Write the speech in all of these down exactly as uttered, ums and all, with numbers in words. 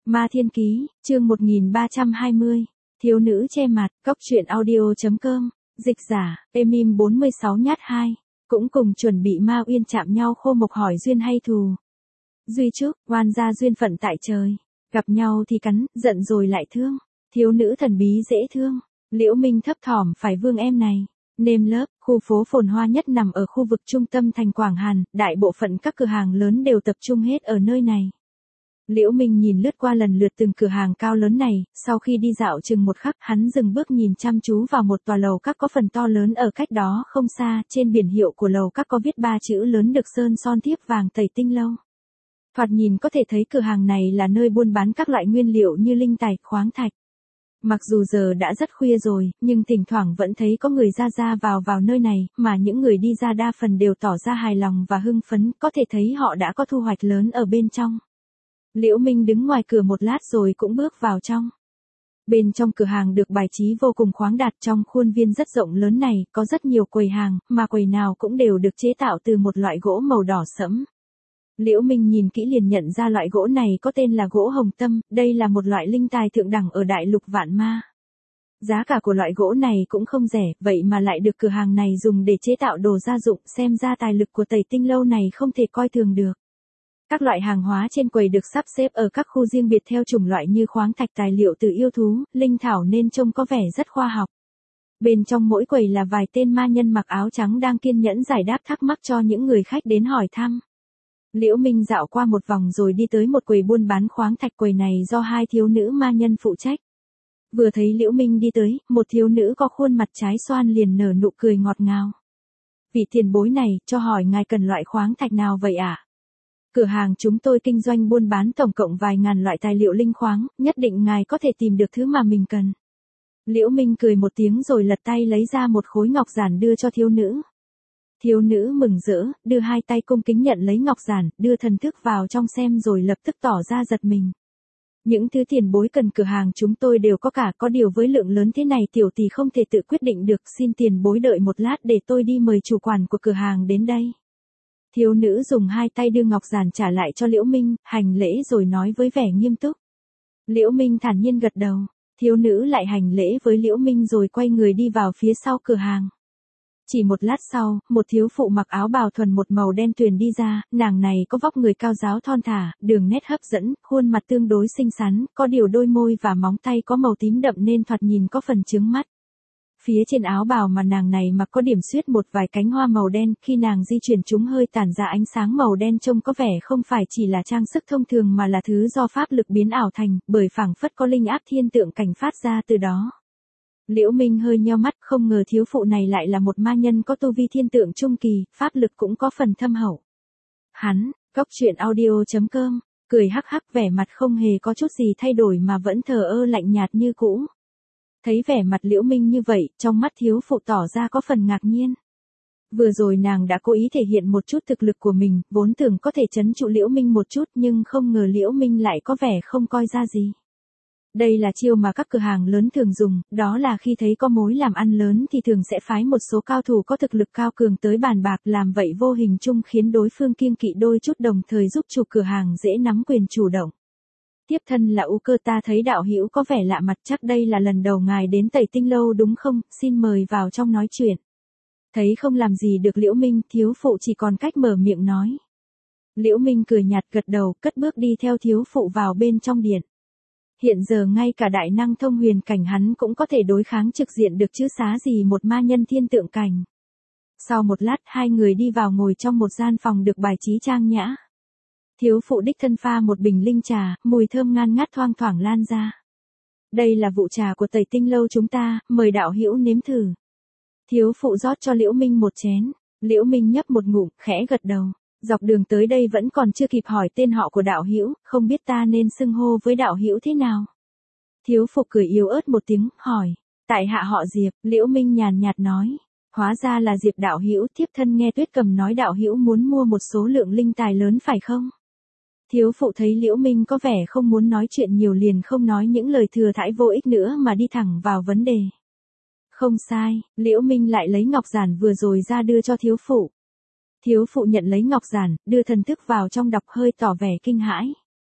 Ma Thiên Ký, chương một nghìn ba trăm hai mươi. Thiếu nữ che mặt, cóc truyện audio chấm com, dịch giả, Emim bốn mươi sáu nhát hai, cũng cùng chuẩn bị Ma Uyên chạm nhau khô mộc hỏi duyên hay thù. Duy trước, oan gia duyên phận tại trời, gặp nhau thì cắn, giận rồi lại thương, thiếu nữ thần bí dễ thương, Liễu Minh thấp thỏm phải vương em này. Nêm lớp, khu phố phồn hoa nhất nằm ở khu vực trung tâm thành Quảng Hàn, đại bộ phận các cửa hàng lớn đều tập trung hết ở nơi này. Liễu Minh nhìn lướt qua lần lượt từng cửa hàng cao lớn này, sau khi đi dạo chừng một khắc, hắn dừng bước nhìn chăm chú vào một tòa lầu các có phần to lớn ở cách đó không xa, trên biển hiệu của lầu các có viết ba chữ lớn được sơn son thiếp vàng Tẩy Tinh Lâu. Thoạt nhìn có thể thấy cửa hàng này là nơi buôn bán các loại nguyên liệu như linh tài, khoáng thạch. Mặc dù giờ đã rất khuya rồi, nhưng thỉnh thoảng vẫn thấy có người ra ra vào vào nơi này, mà những người đi ra đa phần đều tỏ ra hài lòng và hưng phấn, có thể thấy họ đã có thu hoạch lớn ở bên trong. Liễu Minh đứng ngoài cửa một lát rồi cũng bước vào trong. Bên trong cửa hàng được bài trí vô cùng khoáng đạt, trong khuôn viên rất rộng lớn này, có rất nhiều quầy hàng, mà quầy nào cũng đều được chế tạo từ một loại gỗ màu đỏ sẫm. Liễu Minh nhìn kỹ liền nhận ra loại gỗ này có tên là gỗ hồng tâm, đây là một loại linh tài thượng đẳng ở đại lục Vạn Ma. Giá cả của loại gỗ này cũng không rẻ, vậy mà lại được cửa hàng này dùng để chế tạo đồ gia dụng, xem ra tài lực của Tẩy Tinh Lâu này không thể coi thường được. Các loại hàng hóa trên quầy được sắp xếp ở các khu riêng biệt theo chủng loại như khoáng thạch, tài liệu từ yêu thú, linh thảo nên trông có vẻ rất khoa học. Bên trong mỗi quầy là vài tên ma nhân mặc áo trắng đang kiên nhẫn giải đáp thắc mắc cho những người khách đến hỏi thăm. Liễu Minh dạo qua một vòng rồi đi tới một quầy buôn bán khoáng thạch, quầy này do hai thiếu nữ ma nhân phụ trách. Vừa thấy Liễu Minh đi tới, một thiếu nữ có khuôn mặt trái xoan liền nở nụ cười ngọt ngào. Vị tiền bối này, cho hỏi ngài cần loại khoáng thạch nào vậy ạ? À? Cửa hàng chúng tôi kinh doanh buôn bán tổng cộng vài ngàn loại tài liệu linh khoáng, nhất định ngài có thể tìm được thứ mà mình cần. Liễu Minh cười một tiếng rồi lật tay lấy ra một khối ngọc giản đưa cho thiếu nữ. Thiếu nữ mừng rỡ, đưa hai tay cung kính nhận lấy ngọc giản, đưa thần thức vào trong xem rồi lập tức tỏ ra giật mình. Những thứ tiền bối cần cửa hàng chúng tôi đều có cả, có điều với lượng lớn thế này tiểu tỷ không thể tự quyết định được, xin tiền bối đợi một lát để tôi đi mời chủ quản của cửa hàng đến đây. Thiếu nữ dùng hai tay đưa ngọc giản trả lại cho Liễu Minh, hành lễ rồi nói với vẻ nghiêm túc. Liễu Minh thản nhiên gật đầu, thiếu nữ lại hành lễ với Liễu Minh rồi quay người đi vào phía sau cửa hàng. Chỉ một lát sau, một thiếu phụ mặc áo bào thuần một màu đen tuyền đi ra, nàng này có vóc người cao ráo thon thả, đường nét hấp dẫn, khuôn mặt tương đối xinh xắn, có điều đôi môi và móng tay có màu tím đậm nên thoạt nhìn có phần chướng mắt. Phía trên áo bào mà nàng này mặc có điểm xuyết một vài cánh hoa màu đen, khi nàng di chuyển chúng hơi tản ra ánh sáng màu đen trông có vẻ không phải chỉ là trang sức thông thường mà là thứ do pháp lực biến ảo thành, bởi phảng phất có linh áp thiên tượng cảnh phát ra từ đó. Liễu Minh hơi nheo mắt, không ngờ thiếu phụ này lại là một ma nhân có tu vi thiên tượng trung kỳ, pháp lực cũng có phần thâm hậu. Hắn, cóc truyện audio chấm com, cười hắc hắc, vẻ mặt không hề có chút gì thay đổi mà vẫn thờ ơ lạnh nhạt như cũ. Thấy vẻ mặt Liễu Minh như vậy, trong mắt thiếu phụ tỏ ra có phần ngạc nhiên. Vừa rồi nàng đã cố ý thể hiện một chút thực lực của mình, vốn tưởng có thể trấn trụ Liễu Minh một chút nhưng không ngờ Liễu Minh lại có vẻ không coi ra gì. Đây là chiêu mà các cửa hàng lớn thường dùng, đó là khi thấy có mối làm ăn lớn thì thường sẽ phái một số cao thủ có thực lực cao cường tới bàn bạc, làm vậy vô hình chung khiến đối phương kiêng kỵ đôi chút đồng thời giúp chủ cửa hàng dễ nắm quyền chủ động. Tiếp thân là U Cơ, ta thấy đạo hữu có vẻ lạ mặt, chắc đây là lần đầu ngài đến Tẩy Tinh Lâu đúng không, xin mời vào trong nói chuyện. Thấy không làm gì được Liễu Minh, thiếu phụ chỉ còn cách mở miệng nói. Liễu Minh cười nhạt gật đầu, cất bước đi theo thiếu phụ vào bên trong điện. Hiện giờ ngay cả đại năng thông huyền cảnh hắn cũng có thể đối kháng trực diện được chứ xá gì một ma nhân thiên tượng cảnh. Sau một lát hai người đi vào ngồi trong một gian phòng được bài trí trang nhã. Thiếu phụ đích thân pha một bình linh trà, mùi thơm ngan ngát thoang thoảng lan ra. Đây là vụ trà của Tẩy Tinh Lâu chúng ta, mời đạo hữu nếm thử. Thiếu phụ rót cho Liễu Minh một chén, Liễu Minh nhấp một ngụm, khẽ gật đầu. Dọc đường tới đây vẫn còn chưa kịp hỏi tên họ của đạo hữu, không biết ta nên xưng hô với đạo hữu thế nào. Thiếu phụ cười yếu ớt một tiếng, hỏi, tại hạ họ Diệp, Liễu Minh nhàn nhạt nói, hóa ra là Diệp đạo hữu, thiếp thân nghe Tuyết Cầm nói đạo hữu muốn mua một số lượng linh tài lớn phải không? Thiếu phụ thấy Liễu Minh có vẻ không muốn nói chuyện nhiều liền không nói những lời thừa thãi vô ích nữa mà đi thẳng vào vấn đề. Không sai, Liễu Minh lại lấy ngọc giản vừa rồi ra đưa cho thiếu phụ. Thiếu phụ nhận lấy ngọc giản, đưa thần thức vào trong đọc hơi tỏ vẻ kinh hãi.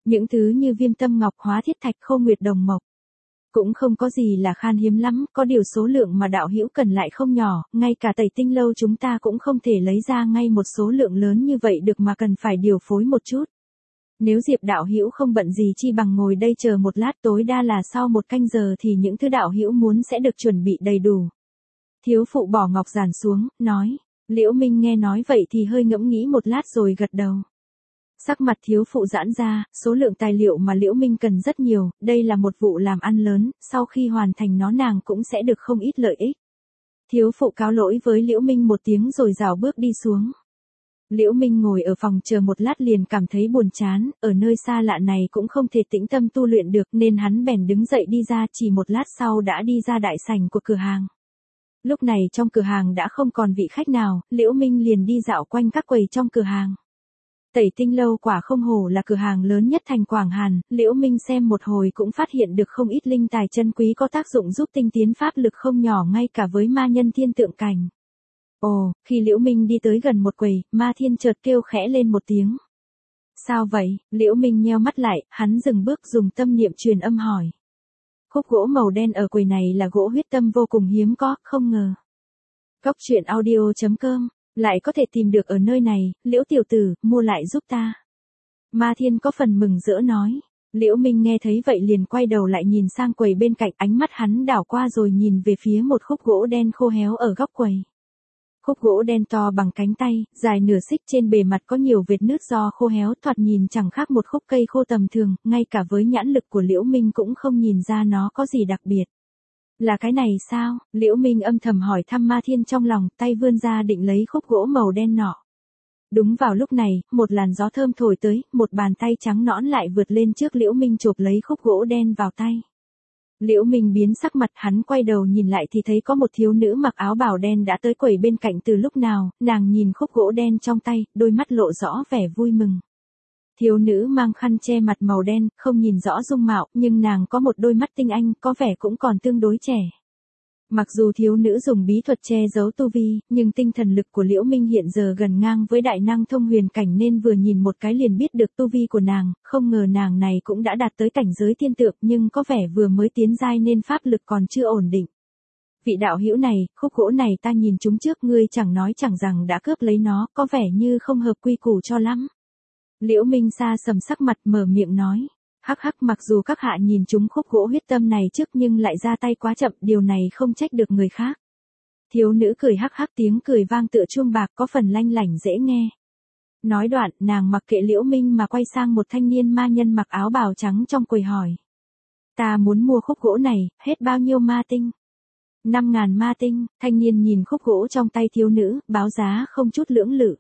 Những thứ như viêm tâm ngọc, hóa thiết thạch, khô nguyệt đồng mộc. Cũng không có gì là khan hiếm lắm, có điều số lượng mà đạo hữu cần lại không nhỏ, ngay cả Tẩy Tinh lâu chúng ta cũng không thể lấy ra ngay một số lượng lớn như vậy được mà cần phải điều phối một chút. Nếu Diệp đạo hữu không bận gì chi bằng ngồi đây chờ một lát, tối đa là sau một canh giờ thì những thứ đạo hữu muốn sẽ được chuẩn bị đầy đủ. Thiếu phụ bỏ ngọc giản xuống, nói. Liễu Minh nghe nói vậy thì hơi ngẫm nghĩ một lát rồi gật đầu. Sắc mặt thiếu phụ giãn ra, số lượng tài liệu mà Liễu Minh cần rất nhiều, đây là một vụ làm ăn lớn, sau khi hoàn thành nó nàng cũng sẽ được không ít lợi ích. Thiếu phụ cáo lỗi với Liễu Minh một tiếng rồi rảo bước đi xuống. Liễu Minh ngồi ở phòng chờ một lát liền cảm thấy buồn chán, ở nơi xa lạ này cũng không thể tĩnh tâm tu luyện được nên hắn bèn đứng dậy đi ra, chỉ một lát sau đã đi ra đại sảnh của cửa hàng. Lúc này trong cửa hàng đã không còn vị khách nào, Liễu Minh liền đi dạo quanh các quầy trong cửa hàng. Tẩy Tinh lâu quả không hổ là cửa hàng lớn nhất thành Quảng Hàn, Liễu Minh xem một hồi cũng phát hiện được không ít linh tài chân quý có tác dụng giúp tinh tiến pháp lực không nhỏ ngay cả với ma nhân thiên tượng cảnh. Ồ, khi Liễu Minh đi tới gần một quầy, Ma Thiên chợt kêu khẽ lên một tiếng. Sao vậy? Liễu Minh nheo mắt lại, hắn dừng bước dùng tâm niệm truyền âm hỏi. Khúc gỗ màu đen ở quầy này là gỗ huyết tâm vô cùng hiếm có, không ngờ. Góc truyện audio chấm com lại có thể tìm được ở nơi này, Liễu tiểu tử, mua lại giúp ta. Ma Thiên có phần mừng rỡ nói. Liễu Minh nghe thấy vậy liền quay đầu lại nhìn sang quầy bên cạnh, ánh mắt hắn đảo qua rồi nhìn về phía một khúc gỗ đen khô héo ở góc quầy. Khúc gỗ đen to bằng cánh tay, dài nửa xích, trên bề mặt có nhiều vệt nứt do khô héo, thoạt nhìn chẳng khác một khúc cây khô tầm thường, ngay cả với nhãn lực của Liễu Minh cũng không nhìn ra nó có gì đặc biệt. Là cái này sao? Liễu Minh âm thầm hỏi thăm Ma Thiên trong lòng, tay vươn ra định lấy khúc gỗ màu đen nọ. Đúng vào lúc này, một làn gió thơm thổi tới, một bàn tay trắng nõn lại vượt lên trước Liễu Minh chộp lấy khúc gỗ đen vào tay. Liễu Minh biến sắc mặt, hắn quay đầu nhìn lại thì thấy có một thiếu nữ mặc áo bào đen đã tới quầy bên cạnh từ lúc nào, nàng nhìn khúc gỗ đen trong tay, đôi mắt lộ rõ vẻ vui mừng. Thiếu nữ mang khăn che mặt màu đen, không nhìn rõ dung mạo, nhưng nàng có một đôi mắt tinh anh, có vẻ cũng còn tương đối trẻ. Mặc dù thiếu nữ dùng bí thuật che giấu tu vi, nhưng tinh thần lực của Liễu Minh hiện giờ gần ngang với đại năng thông huyền cảnh nên vừa nhìn một cái liền biết được tu vi của nàng, không ngờ nàng này cũng đã đạt tới cảnh giới thiên tượng nhưng có vẻ vừa mới tiến giai nên pháp lực còn chưa ổn định. Vị đạo hữu này, khúc gỗ này ta nhìn chúng trước ngươi chẳng nói chẳng rằng đã cướp lấy nó, có vẻ như không hợp quy củ cho lắm. Liễu Minh xa sầm sắc mặt mở miệng nói. Hắc hắc, mặc dù các hạ nhìn chúng khúc gỗ huyết tâm này trước nhưng lại ra tay quá chậm, điều này không trách được người khác. Thiếu nữ cười hắc hắc, tiếng cười vang tựa chuông bạc, có phần lanh lảnh dễ nghe. Nói đoạn, nàng mặc kệ Liễu Minh mà quay sang một thanh niên ma nhân mặc áo bào trắng trong quầy hỏi. Ta muốn mua khúc gỗ này, hết bao nhiêu ma tinh? Năm ngàn ma tinh. Thanh niên nhìn khúc gỗ trong tay thiếu nữ, báo giá không chút lưỡng lự.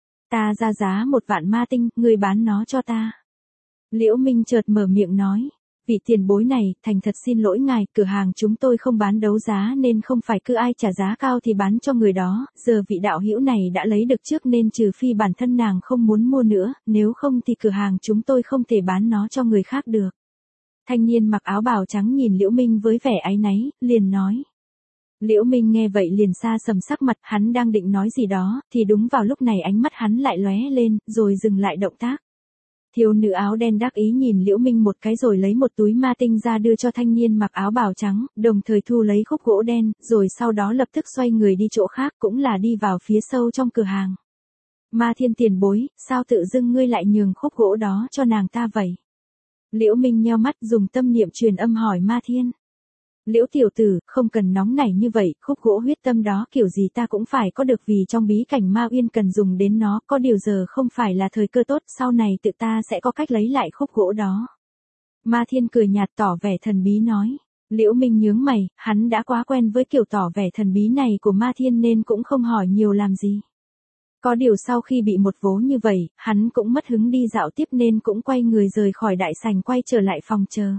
Ta ra giá một vạn ma tinh, người bán nó cho ta. Liễu Minh chợt mở miệng nói, vị tiền bối này, thành thật xin lỗi ngài, cửa hàng chúng tôi không bán đấu giá nên không phải cứ ai trả giá cao thì bán cho người đó, giờ vị đạo hữu này đã lấy được trước nên trừ phi bản thân nàng không muốn mua nữa, nếu không thì cửa hàng chúng tôi không thể bán nó cho người khác được. Thanh niên mặc áo bào trắng nhìn Liễu Minh với vẻ áy náy, liền nói. Liễu Minh nghe vậy liền xa sầm sắc mặt, hắn đang định nói gì đó, thì đúng vào lúc này ánh mắt hắn lại lóe lên, rồi dừng lại động tác. Thiếu nữ áo đen đắc ý nhìn Liễu Minh một cái rồi lấy một túi ma tinh ra đưa cho thanh niên mặc áo bào trắng, đồng thời thu lấy khúc gỗ đen, rồi sau đó lập tức xoay người đi chỗ khác, cũng là đi vào phía sâu trong cửa hàng. Ma Thiên tiền bối, sao tự dưng ngươi lại nhường khúc gỗ đó cho nàng ta vậy? Liễu Minh nheo mắt dùng tâm niệm truyền âm hỏi Ma Thiên. Liễu tiểu tử, không cần nóng nảy như vậy, khúc gỗ huyết tâm đó kiểu gì ta cũng phải có được vì trong bí cảnh Ma Uyên cần dùng đến nó, có điều giờ không phải là thời cơ tốt, sau này tự ta sẽ có cách lấy lại khúc gỗ đó. Ma Thiên cười nhạt tỏ vẻ thần bí nói. Liễu Minh nhướng mày, hắn đã quá quen với kiểu tỏ vẻ thần bí này của Ma Thiên nên cũng không hỏi nhiều làm gì. Có điều sau khi bị một vố như vậy, hắn cũng mất hứng đi dạo tiếp nên cũng quay người rời khỏi đại sảnh quay trở lại phòng chờ.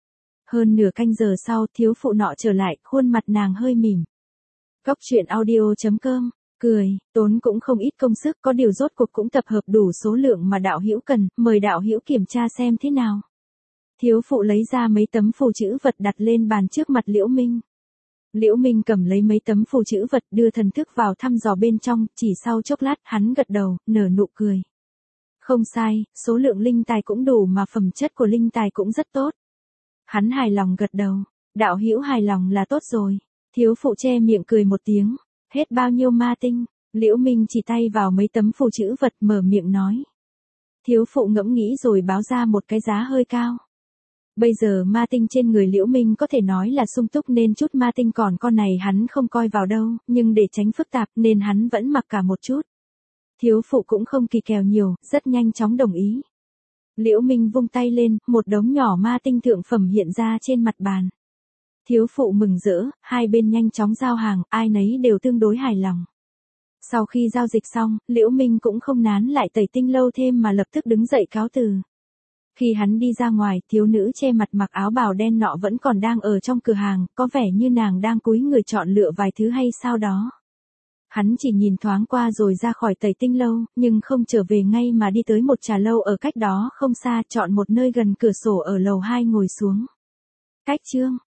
Hơn nửa canh giờ sau, thiếu phụ nọ trở lại, khuôn mặt nàng hơi mỉm. Góc truyện audio chấm com, cười, tốn cũng không ít công sức, có điều rốt cuộc cũng tập hợp đủ số lượng mà đạo hữu cần, mời đạo hữu kiểm tra xem thế nào. Thiếu phụ lấy ra mấy tấm phù chữ vật đặt lên bàn trước mặt Liễu Minh. Liễu Minh cầm lấy mấy tấm phù chữ vật đưa thần thức vào thăm dò bên trong, chỉ sau chốc lát hắn gật đầu, nở nụ cười. Không sai, số lượng linh tài cũng đủ mà phẩm chất của linh tài cũng rất tốt. Hắn hài lòng gật đầu, đạo hữu hài lòng là tốt rồi. Thiếu phụ che miệng cười một tiếng, hết bao nhiêu ma tinh, Liễu Minh chỉ tay vào mấy tấm phù chữ vật mở miệng nói. Thiếu phụ ngẫm nghĩ rồi báo ra một cái giá hơi cao. Bây giờ ma tinh trên người Liễu Minh có thể nói là sung túc nên chút ma tinh còn con này hắn không coi vào đâu, nhưng để tránh phức tạp nên hắn vẫn mặc cả một chút. Thiếu phụ cũng không kỳ kèo nhiều, rất nhanh chóng đồng ý. Liễu Minh vung tay lên, một đống nhỏ ma tinh thượng phẩm hiện ra trên mặt bàn. Thiếu phụ mừng rỡ, hai bên nhanh chóng giao hàng, ai nấy đều tương đối hài lòng. Sau khi giao dịch xong, Liễu Minh cũng không nán lại tẩy tinh lâu thêm mà lập tức đứng dậy cáo từ. Khi hắn đi ra ngoài, thiếu nữ che mặt mặc áo bào đen nọ vẫn còn đang ở trong cửa hàng, có vẻ như nàng đang cúi người chọn lựa vài thứ hay sao đó. Hắn chỉ nhìn thoáng qua rồi ra khỏi tẩy tinh lâu, nhưng không trở về ngay mà đi tới một trà lâu ở cách đó không xa, chọn một nơi gần cửa sổ ở lầu hai ngồi xuống. Cách chương